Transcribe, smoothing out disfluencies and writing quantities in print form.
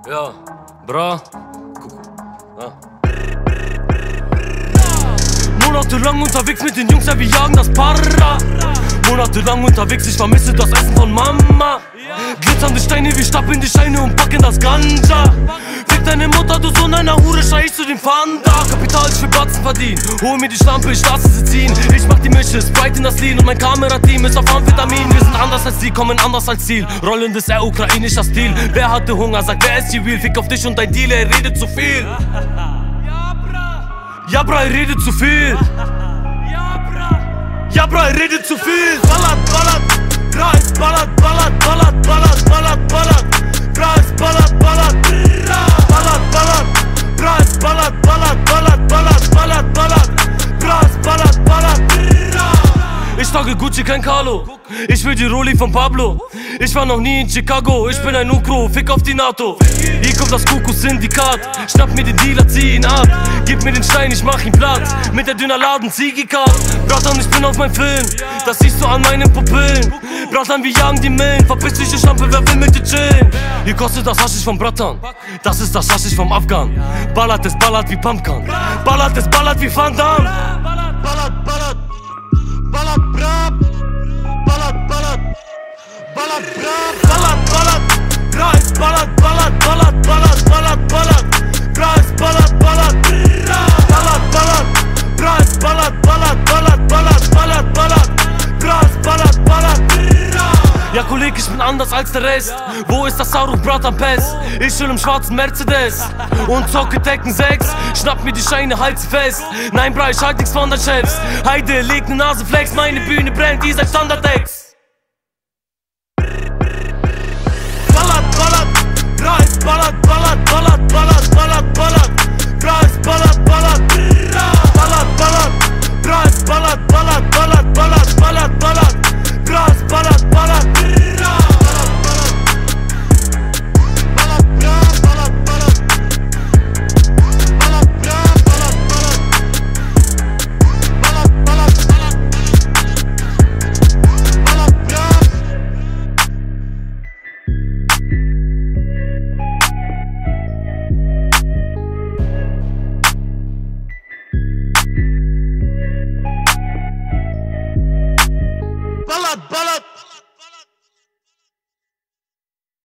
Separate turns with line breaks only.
Ja, bra. Ja. Monatelang unterwegs mit den Jungs, ja wir jagen das Para. Monatelang unterwegs, ich vermisse das Essen von Mama. Glitzernde Steine, wir stapeln die Steine und packen das Ganja. Fick deine Mutter, du Sohn einer Hure, schrei ich zu dem Fanda. Kapital, ich will Batzen verdienen, hol mir die Schlampe, ich lasse sie ziehen. Ich mach die Mische, Sprite in das Lean und mein Kamerateam ist auf Amphetamin. Wir sind anders als die, kommen anders als Ziel. Rollendes, ukrainischer Stil. Wer hatte Hunger, sagt, wer ist die Real? Fick auf dich und dein Deal, er redet zu viel. Ja, bra, er redet zu viel. Ja, bra, er redet zu viel. Ballert, ballert, bra, es ballert, ballert, ballert, ballert, ballert, ballert. Bra, es ballert, ballert, ballert, ballert. Bra, es ballert, ballert, ballert, ballert, ballert, ballert. Bra, es ballert, ballert. Ich trage Gucci, kein Carlo. Ich will die Rolli von Pablo. Ich war noch nie in Chicago, ich bin ein Ukro, fick auf die NATO. Hier kommt das Kuckuck-Syndikat. Schnapp mir den Dealer, zieh ihn ab. Gib mir den Stein, ich mach ihn platt. Mit der dünner Laden, Ziggy-Card. Bratan, ich bin auf mein Film. Das siehst du an meinen Pupillen. Bratan, wir jagen die Millen. Verpiss dich, ich Schlampe, wer will mit dir chillen? Hier kostet das Haschisch vom Bratan. Das ist das Haschisch vom Afghan. Ballert, es ballert wie Pumpkin. Ballert, es ballert wie Van Damme. Ballert, ballert. Ballert, brab. Ballert, ballert. Ballert, brab. Ballert, ballert. Bra, es ballert, ballert, ballert, ballert, ballert, ballert. Bra, es ballert, ballert. Ballert, ballert. Bra, es ballert, ballert, ballert, ballert, ballert, ballert. Bra, es ballert, ballert. Ja, Kollege, ich bin anders als der Rest. Wo ist das Saruch, Bratan, Pest? Ich chill im schwarzen Mercedes und zocke Tekken 6. Schnapp mir die Scheine, halt's fest. Nein, bra, ich halt nix von der Chefs. Heide, leg ne Naseflex, meine Bühne brennt, ihr seid Standardex. Ballert, ballert, bra, es ballert, ballert, ballert, ballert, ballert, ballert.